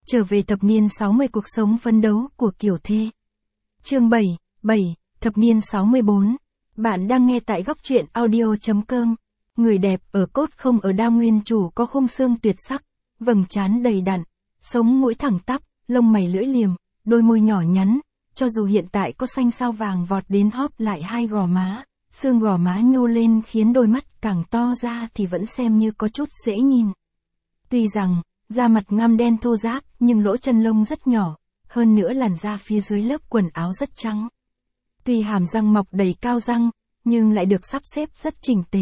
Trở về thập niên 60 cuộc sống phấn đấu của Kiều Thê. Chương 7, thập niên 64. Bạn đang nghe tại góc truyện audio.com. Người đẹp ở cốt không ở đa nguyên chủ có khung xương tuyệt sắc, vầng trán đầy đặn, sống mũi thẳng tắp, lông mày lưỡi liềm, đôi môi nhỏ nhắn, cho dù hiện tại có xanh sao vàng vọt đến hóp lại hai gò má, xương gò má nhô lên khiến đôi mắt càng to ra thì vẫn xem như có chút dễ nhìn. Tuy rằng, da mặt ngăm đen thô ráp nhưng lỗ chân lông rất nhỏ, hơn nữa làn da phía dưới lớp quần áo rất trắng. Tuy hàm răng mọc đầy cao răng, nhưng lại được sắp xếp rất chỉnh tề.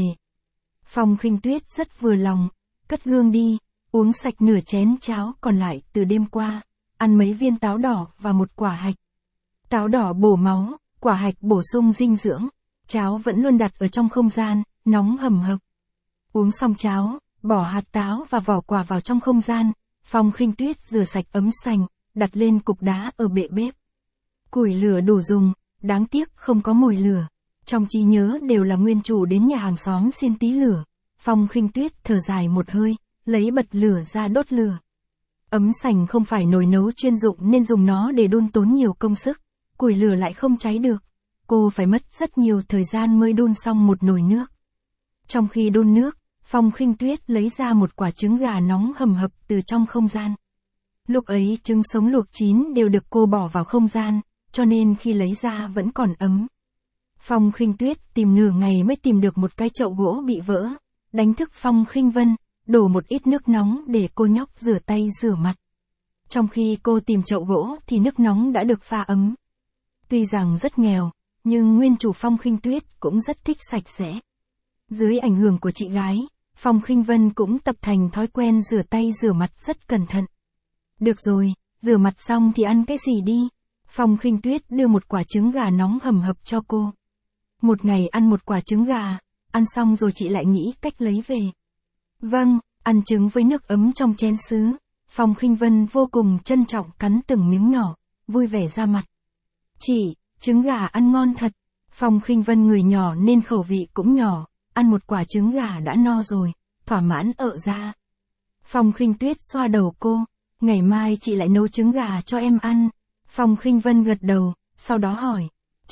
Phong Khinh Tuyết rất vừa lòng, cất gương đi, uống sạch nửa chén cháo còn lại từ đêm qua, ăn mấy viên táo đỏ và một quả hạch. Táo đỏ bổ máu, quả hạch bổ sung dinh dưỡng, cháo vẫn luôn đặt ở trong không gian, nóng hầm hập. Uống xong cháo, bỏ hạt táo và vỏ quả vào trong không gian, Phong Khinh Tuyết rửa sạch ấm sành, đặt lên cục đá ở bệ bếp. Củi lửa đủ dùng, đáng tiếc không có mồi lửa. Trong trí nhớ đều là nguyên chủ đến nhà hàng xóm xin tí lửa. Phong Khinh Tuyết thở dài một hơi, lấy bật lửa ra đốt lửa. Ấm sành không phải nồi nấu chuyên dụng nên dùng nó để đun tốn nhiều công sức. Củi lửa lại không cháy được. Cô phải mất rất nhiều thời gian mới đun xong một nồi nước. Trong khi đun nước, Phong Khinh Tuyết lấy ra một quả trứng gà nóng hầm hập từ trong không gian. Lúc ấy trứng sống luộc chín đều được cô bỏ vào không gian, cho nên khi lấy ra vẫn còn ấm. Phong Khinh Tuyết tìm nửa ngày mới tìm được một cái chậu gỗ bị vỡ, đánh thức Phong Khinh Vân, đổ một ít nước nóng để cô nhóc rửa tay rửa mặt. Trong khi cô tìm chậu gỗ thì nước nóng đã được pha ấm. Tuy rằng rất nghèo, nhưng nguyên chủ Phong Khinh Tuyết cũng rất thích sạch sẽ. Dưới ảnh hưởng của chị gái, Phong Khinh Vân cũng tập thành thói quen rửa tay rửa mặt rất cẩn thận. Được rồi, rửa mặt xong thì ăn cái gì đi? Phong Khinh Tuyết đưa một quả trứng gà nóng hầm hập cho cô. Một ngày ăn một quả trứng gà, ăn xong rồi chị lại nghĩ cách lấy về. Vâng, ăn trứng với nước ấm trong chén sứ. Phong Khinh Vân vô cùng trân trọng cắn từng miếng nhỏ, vui vẻ ra mặt. Chị, trứng gà ăn ngon thật. Phong Khinh Vân người nhỏ nên khẩu vị cũng nhỏ, ăn một quả trứng gà đã no rồi, thỏa mãn ợ ra. Phong Khinh Tuyết xoa đầu cô, ngày mai chị lại nấu trứng gà cho em ăn. Phong Khinh Vân gật đầu, sau đó hỏi,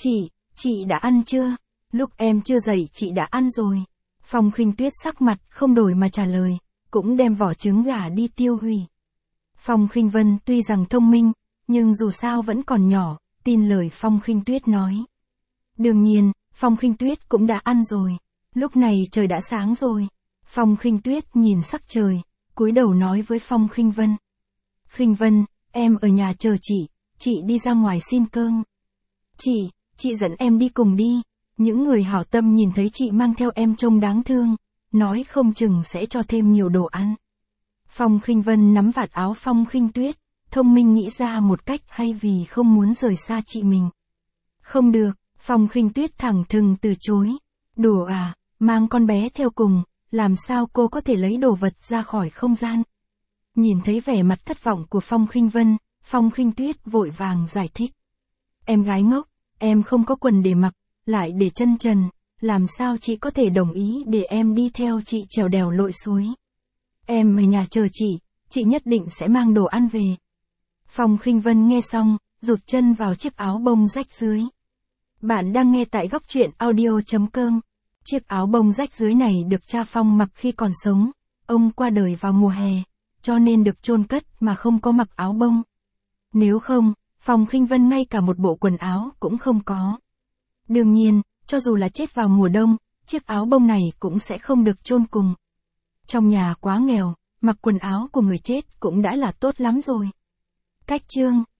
chị đã ăn chưa? Lúc em chưa dậy chị đã ăn rồi. Phong Khinh Tuyết sắc mặt không đổi mà trả lời, cũng đem vỏ trứng gà đi tiêu hủy. Phong Khinh Vân tuy rằng thông minh, nhưng dù sao vẫn còn nhỏ, tin lời Phong Khinh Tuyết nói. Đương nhiên, Phong Khinh Tuyết cũng đã ăn rồi. Lúc này trời đã sáng rồi. Phong Khinh Tuyết nhìn sắc trời, cúi đầu nói với Phong Khinh Vân. Khinh Vân, em ở nhà chờ chị đi ra ngoài xin cơm. Chị dẫn em đi cùng đi. Những người hảo tâm nhìn thấy chị mang theo em trông đáng thương, nói không chừng sẽ cho thêm nhiều đồ ăn. Phong Khinh Vân nắm vạt áo Phong Khinh Tuyết, thông minh nghĩ ra một cách hay vì không muốn rời xa chị mình. Không được, Phong Khinh Tuyết thẳng thừng từ chối. Đùa à, mang con bé theo cùng, làm sao cô có thể lấy đồ vật ra khỏi không gian? Nhìn thấy vẻ mặt thất vọng của Phong Khinh Vân, Phong Khinh Tuyết vội vàng giải thích. Em gái ngốc, em không có quần để mặc, lại để chân trần, làm sao chị có thể đồng ý để em đi theo chị trèo đèo lội suối? Em ở nhà chờ chị nhất định sẽ mang đồ ăn về. Phong Khinh Vân nghe xong, rụt chân vào chiếc áo bông rách dưới. Bạn đang nghe tại góc truyện audio.com. Chiếc áo bông rách dưới này được cha Phong mặc khi còn sống, ông qua đời vào mùa hè, cho nên được chôn cất mà không có mặc áo bông. Nếu không, Phong Khinh Vân ngay cả một bộ quần áo cũng không có. Đương nhiên, cho dù là chết vào mùa đông, chiếc áo bông này cũng sẽ không được chôn cùng. Trong nhà quá nghèo, mặc quần áo của người chết cũng đã là tốt lắm rồi. Cách chương